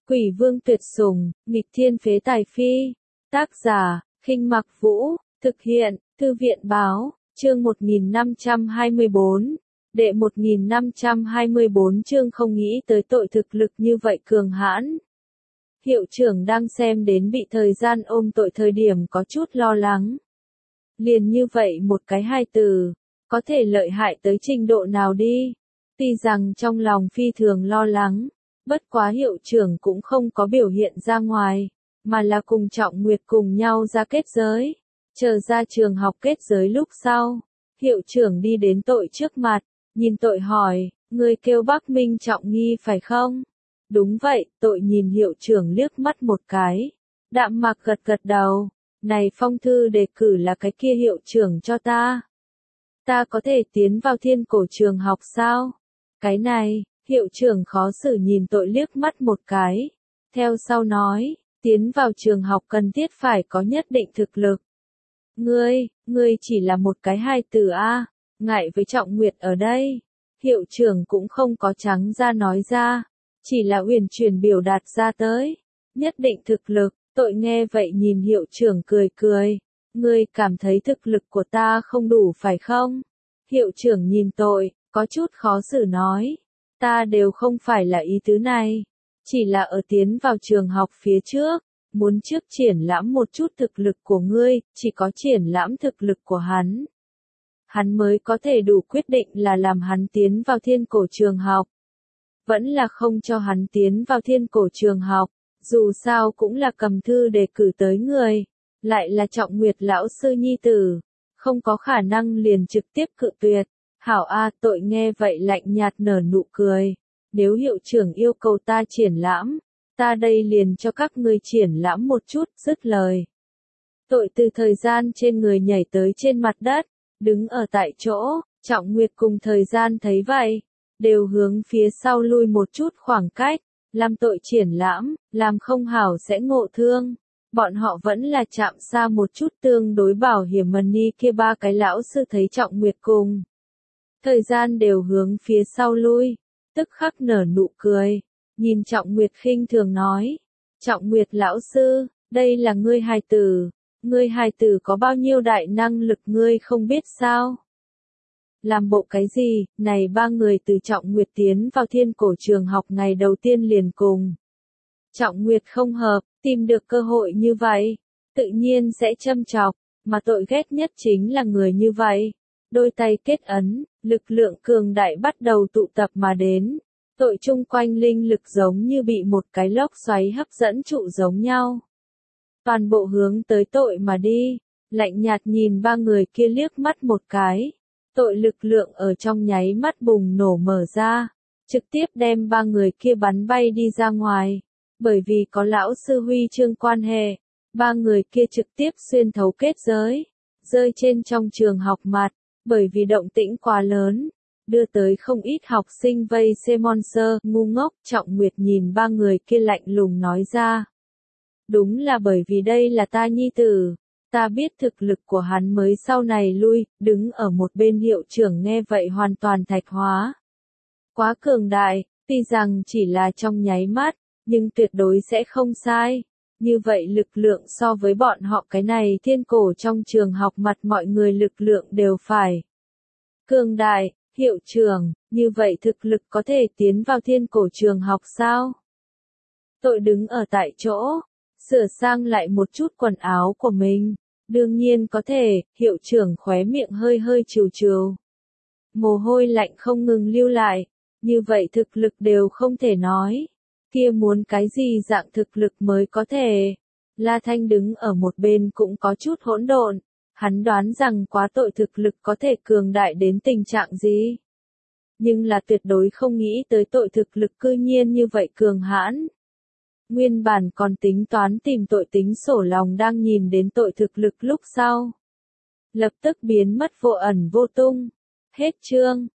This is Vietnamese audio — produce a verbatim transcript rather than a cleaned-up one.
Quỷ vương tuyệt sủng, nghịch thiên phế tài phi. Tác giả, Khinh Mặc Vũ, thực hiện, Thư viện báo, chương một nghìn năm trăm hai mươi bốn. Đệ một nghìn năm trăm hai mươi bốn chương không nghĩ tới tội thực lực như vậy cường hãn. Hiệu trưởng đang xem đến bị thời gian ôm tội thời điểm có chút lo lắng. Liền như vậy một cái hai từ, có thể lợi hại tới trình độ nào đi. Tuy rằng trong lòng phi thường lo lắng, bất quá hiệu trưởng cũng không có biểu hiện ra ngoài, mà là cùng Trọng Nguyệt cùng nhau ra kết giới. Chờ ra trường học kết giới lúc sau, hiệu trưởng đi đến tội trước mặt, nhìn tội hỏi, người kêu Bắc Minh Trọng Nghi phải không? Đúng vậy, tội nhìn hiệu trưởng liếc mắt một cái, đạm mạc gật gật đầu, này phong thư đề cử là cái kia hiệu trưởng cho ta. Ta có thể tiến vào thiên cổ trường học sao? Cái này, hiệu trưởng khó xử nhìn tội liếc mắt một cái, theo sau nói, tiến vào trường học cần thiết phải có nhất định thực lực. Ngươi, ngươi chỉ là một cái hai từ A, ngại với Trọng Nguyệt ở đây. Hiệu trưởng cũng không có trắng ra nói ra, chỉ là uyển chuyển biểu đạt ra tới. Nhất định thực lực, tội nghe vậy nhìn hiệu trưởng cười cười. Ngươi cảm thấy thực lực của ta không đủ phải không? Hiệu trưởng nhìn tội, có chút khó xử nói. Ta đều không phải là ý tứ này. Chỉ là ở tiến vào trường học phía trước, muốn trước triển lãm một chút thực lực của ngươi, chỉ có triển lãm thực lực của hắn. Hắn mới có thể đủ quyết định là làm hắn tiến vào thiên cổ trường học. Vẫn là không cho hắn tiến vào thiên cổ trường học, dù sao cũng là cầm thư đề cử tới người, lại là Trọng Nguyệt lão sư nhi tử, không có khả năng liền trực tiếp cự tuyệt. Hảo A, tội nghe vậy lạnh nhạt nở nụ cười, nếu hiệu trưởng yêu cầu ta triển lãm, ta đây liền cho các ngươi triển lãm một chút, dứt lời. Tội từ thời gian trên người nhảy tới trên mặt đất, đứng ở tại chỗ, Trọng Nguyệt cùng thời gian thấy vậy, đều hướng phía sau lui một chút khoảng cách, làm tội triển lãm, làm không hảo sẽ ngộ thương. Bọn họ vẫn là chạm xa một chút tương đối bảo hiểm money kia ba cái lão sư thấy Trọng Nguyệt cùng. Thời gian đều hướng phía sau lui, tức khắc nở nụ cười, nhìn Trọng Nguyệt khinh thường nói. Trọng Nguyệt lão sư, đây là ngươi hài tử, ngươi hài tử có bao nhiêu đại năng lực ngươi không biết sao? Làm bộ cái gì, này ba người từ Trọng Nguyệt tiến vào thiên cổ trường học ngày đầu tiên liền cùng. Trọng Nguyệt không hợp, tìm được cơ hội như vậy, tự nhiên sẽ châm chọc, mà tội ghét nhất chính là người như vậy. Đôi tay kết ấn, lực lượng cường đại bắt đầu tụ tập mà đến. Tội chung quanh linh lực giống như bị một cái lốc xoáy hấp dẫn trụ giống nhau. Toàn bộ hướng tới tội mà đi, lạnh nhạt nhìn ba người kia liếc mắt một cái. Tội lực lượng ở trong nháy mắt bùng nổ mở ra, trực tiếp đem ba người kia bắn bay đi ra ngoài. Bởi vì có lão sư huy chương quan hệ, ba người kia trực tiếp xuyên thấu kết giới, rơi trên trong trường học mặt. Bởi vì động tĩnh quá lớn, đưa tới không ít học sinh vây xem monster, ngu ngốc. Trọng Nguyệt nhìn ba người kia lạnh lùng nói ra. Đúng là bởi vì đây là ta nhi tử, ta biết thực lực của hắn mới sau này lui, đứng ở một bên hiệu trưởng nghe vậy hoàn toàn thạch hóa. Quá cường đại, tuy rằng chỉ là trong nháy mắt, nhưng tuyệt đối sẽ không sai. Như vậy lực lượng so với bọn họ cái này thiên cổ trong trường học mặt mọi người lực lượng đều phải cường đại. Hiệu trưởng, như vậy thực lực có thể tiến vào thiên cổ trường học sao? Tội đứng ở tại chỗ, sửa sang lại một chút quần áo của mình. Đương nhiên có thể, hiệu trưởng khóe miệng hơi hơi trừ trừ. Mồ hôi lạnh không ngừng lưu lại, như vậy thực lực đều không thể nói. Kia muốn cái gì dạng thực lực mới có thể. La Thanh đứng ở một bên cũng có chút hỗn độn, hắn đoán rằng quá tội thực lực có thể cường đại đến tình trạng gì. Nhưng là tuyệt đối không nghĩ tới tội thực lực cư nhiên như vậy cường hãn. Nguyên bản còn tính toán tìm tội tính sổ lòng đang nhìn đến tội thực lực lúc sau. Lập tức biến mất vô ẩn vô tung. Hết chương.